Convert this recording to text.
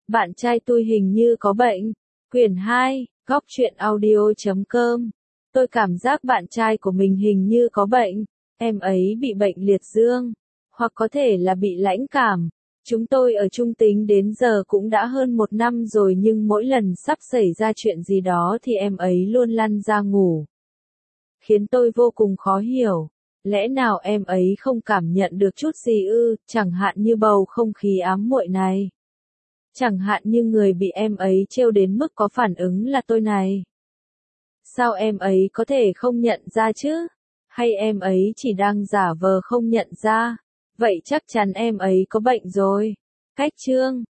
Bạn trai tôi hình như có bệnh. Quyển 2, góc truyện audio.com. Tôi cảm giác bạn trai của mình hình như có bệnh. Em ấy bị bệnh liệt dương. Hoặc có thể là bị lãnh cảm. Chúng tôi ở chung tính đến giờ cũng đã hơn 1 năm rồi nhưng mỗi lần sắp xảy ra chuyện gì đó thì em ấy luôn lăn ra ngủ. Khiến tôi vô cùng khó hiểu. Lẽ nào em ấy không cảm nhận được chút gì ư, chẳng hạn như bầu không khí ám muội này. Chẳng hạn như người bị em ấy trêu đến mức có phản ứng là tôi này. Sao em ấy có thể không nhận ra chứ? Hay em ấy chỉ đang giả vờ không nhận ra? Vậy chắc chắn em ấy có bệnh rồi. Cách chương